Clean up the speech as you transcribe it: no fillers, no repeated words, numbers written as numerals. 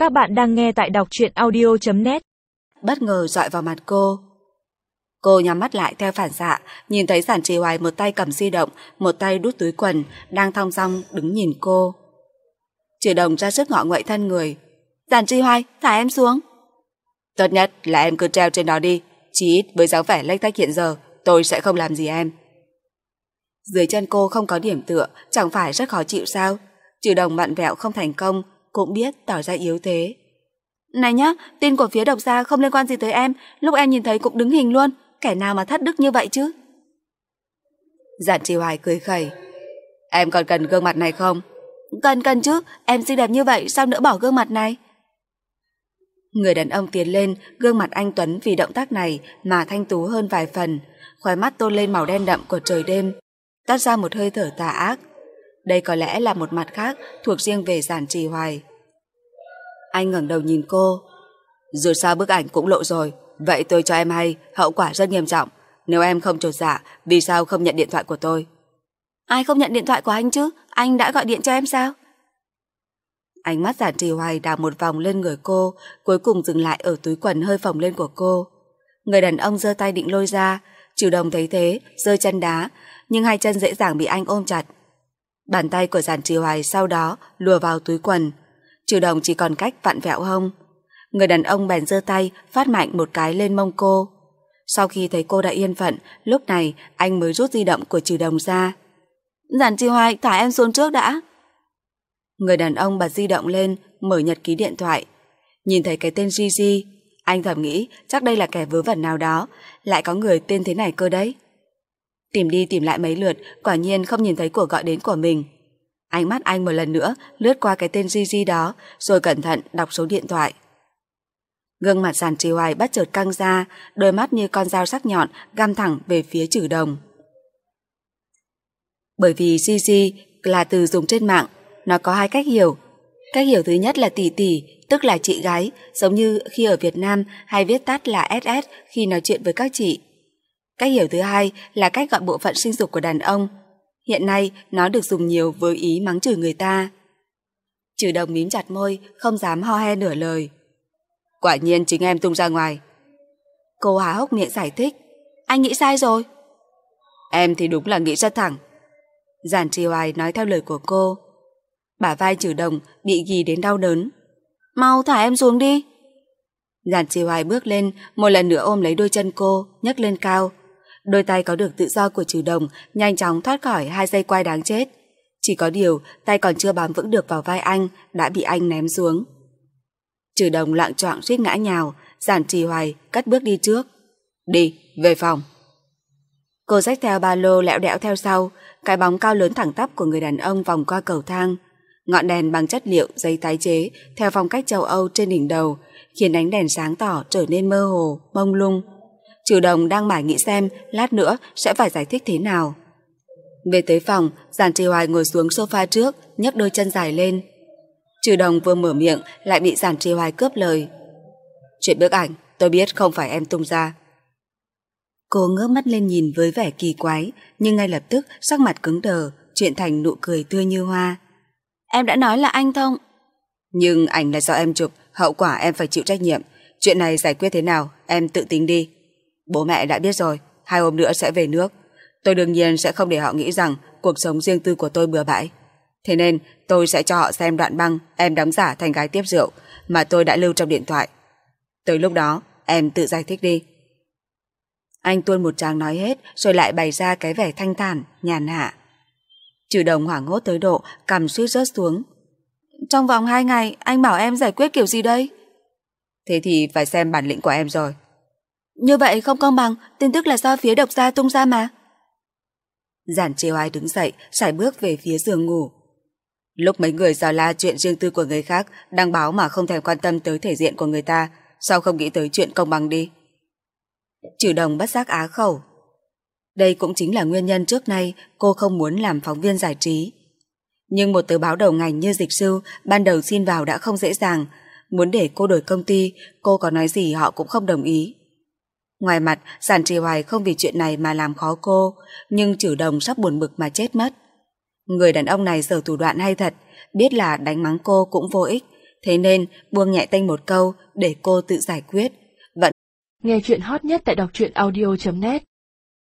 Các bạn đang nghe tại đọc truyện audio.net. Bất ngờ dọi vào mặt cô. Cô nhắm mắt lại theo phản xạ, nhìn thấy Giản Trì Hoài một tay cầm di động, một tay đút túi quần, đang thong dong đứng nhìn cô. Trừ Đồng ra sức ngọ nguậy thân người. Giản Trì Hoài, thả em xuống. Tốt nhất là em cứ treo trên đó đi, chỉ ít với dáng vẻ lếch tách hiện giờ, tôi sẽ không làm gì em. Dưới chân cô không có điểm tựa, chẳng phải rất khó chịu sao? Trừ Đồng vặn vẹo không thành công, cũng biết tỏ ra yếu thế. Này nhá, tin của phía độc gia không liên quan gì tới em, lúc em nhìn thấy cũng đứng hình luôn, kẻ nào mà thất đức như vậy chứ? Giản Trì Hoài cười khẩy. Em còn cần gương mặt này không? Cần chứ, em xinh đẹp như vậy sao nỡ bỏ gương mặt này? Người đàn ông tiến lên, gương mặt anh Tuấn vì động tác này mà thanh tú hơn vài phần, khóe mắt tôn lên màu đen đậm của trời đêm, toát ra một hơi thở tà ác. Đây có lẽ là một mặt khác thuộc riêng về Giản Trì Hoài. Anh ngẩng đầu nhìn cô. Dù sao bức ảnh cũng lộ rồi, vậy tôi cho em hay, hậu quả rất nghiêm trọng. Nếu em không chột dạ, vì sao không nhận điện thoại của tôi? Ai không nhận điện thoại của anh chứ? Anh đã gọi điện cho em sao? Ánh mắt Giản Trì Hoài đảo một vòng lên người cô, cuối cùng dừng lại ở túi quần hơi phồng lên của cô. Người đàn ông giơ tay định lôi ra, Trừ Đồng thấy thế, giơ chân đá, nhưng hai chân dễ dàng bị anh ôm chặt. Bàn tay của Giản Trì Hoài sau đó lùa vào túi quần. Trừ Đồng chỉ còn cách vặn vẹo hông. Người đàn ông bèn giơ tay phát mạnh một cái lên mông cô. Sau khi thấy cô đã yên phận, lúc này anh mới rút di động của Trừ Đồng ra. Giản Trì Hoài, thả em xuống trước đã. Người đàn ông bật di động lên, mở nhật ký điện thoại. Nhìn thấy cái tên Gigi, anh thầm nghĩ chắc đây là kẻ vớ vẩn nào đó, lại có người tên thế này cơ đấy. Tìm đi tìm lại mấy lượt, quả nhiên không nhìn thấy cuộc gọi đến của mình. Ánh mắt anh một lần nữa lướt qua cái tên Gigi đó, rồi cẩn thận đọc số điện thoại. Gương mặt Giản Trì Hoài bất chợt căng ra, đôi mắt như con dao sắc nhọn găm thẳng về phía Trừ Đồng. Bởi vì Gigi là từ dùng trên mạng, nó có hai cách hiểu. Cách hiểu thứ nhất là tỷ tỷ, tức là chị gái, giống như khi ở Việt Nam hay viết tắt là SS khi nói chuyện với các chị. Cách hiểu thứ hai là cách gọi bộ phận sinh dục của đàn ông. Hiện nay nó được dùng nhiều với ý mắng chửi người ta. Trừ Đồng mím chặt môi, không dám ho he nửa lời. Quả nhiên chính em tung ra ngoài. Cô há hốc miệng giải thích. Anh nghĩ sai rồi. Em thì đúng là nghĩ rất thẳng. Giản Trì Hoài nói theo lời của cô. Bả vai Trừ Đồng bị ghì đến đau đớn. Mau thả em xuống đi. Giản Trì Hoài bước lên, một lần nữa ôm lấy đôi chân cô, nhấc lên cao. Đôi tay có được tự do của Trừ Đồng nhanh chóng thoát khỏi hai dây quai đáng chết. Chỉ có điều tay còn chưa bám vững được vào vai anh đã bị anh ném xuống. Trừ Đồng loạng choạng suýt ngã nhào. Giản Trì Hoài cất bước đi trước. Đi, về phòng. Cô xách theo ba lô lẹo đẽo theo sau. Cái bóng cao lớn thẳng tắp của người đàn ông vòng qua cầu thang. Ngọn đèn bằng chất liệu giấy tái chế theo phong cách châu Âu trên đỉnh đầu khiến ánh đèn sáng tỏ trở nên mơ hồ, mông lung. Trừ Đồng đang mải nghĩ xem lát nữa sẽ phải giải thích thế nào. Về tới phòng, Giản Trì Hoài ngồi xuống sofa trước, nhấc đôi chân dài lên. Trừ Đồng vừa mở miệng lại bị Giản Trì Hoài cướp lời. Chuyện bức ảnh tôi biết không phải em tung ra. Cô ngước mắt lên nhìn với vẻ kỳ quái, nhưng ngay lập tức sắc mặt cứng đờ, chuyển thành nụ cười tươi như hoa. Em đã nói là anh Thông. Nhưng ảnh là do em chụp, hậu quả em phải chịu trách nhiệm. Chuyện này giải quyết thế nào, em tự tính đi. Bố mẹ đã biết rồi, 2 hôm nữa sẽ về nước. Tôi đương nhiên sẽ không để họ nghĩ rằng cuộc sống riêng tư của tôi bừa bãi. Thế nên tôi sẽ cho họ xem đoạn băng em đóng giả thành gái tiếp rượu mà tôi đã lưu trong điện thoại. Tới lúc đó em tự giải thích đi. Anh tuôn một tràng nói hết rồi lại bày ra cái vẻ thanh thản, nhàn hạ. Trừ Đồng hoảng hốt tới độ cằm suýt rớt xuống. Trong vòng 2 ngày anh bảo em giải quyết kiểu gì đây? Thế thì phải xem bản lĩnh của em rồi. Như vậy không công bằng, tin tức là do phía độc gia tung ra mà. Giản Trì Hoài đứng dậy, sải bước về phía giường ngủ. Lúc mấy người dò la chuyện riêng tư của người khác, đăng báo mà không thèm quan tâm tới thể diện của người ta, sao không nghĩ tới chuyện công bằng đi? Trừ Đồng bất giác á khẩu. Đây cũng chính là nguyên nhân trước nay cô không muốn làm phóng viên giải trí. Nhưng một tờ báo đầu ngành như Dịch Sư ban đầu xin vào đã không dễ dàng. Muốn để cô đổi công ty, cô có nói gì họ cũng không đồng ý. Ngoài mặt, Giản Trì Hoài không vì chuyện này mà làm khó cô, nhưng Trừ Đồng sắp buồn bực mà chết mất. Người đàn ông này giở thủ đoạn hay thật, biết là đánh mắng cô cũng vô ích, Thế nên buông nhẹ tênh một câu để cô tự giải quyết. Nghe chuyện hot nhất tại đọc truyện audio.net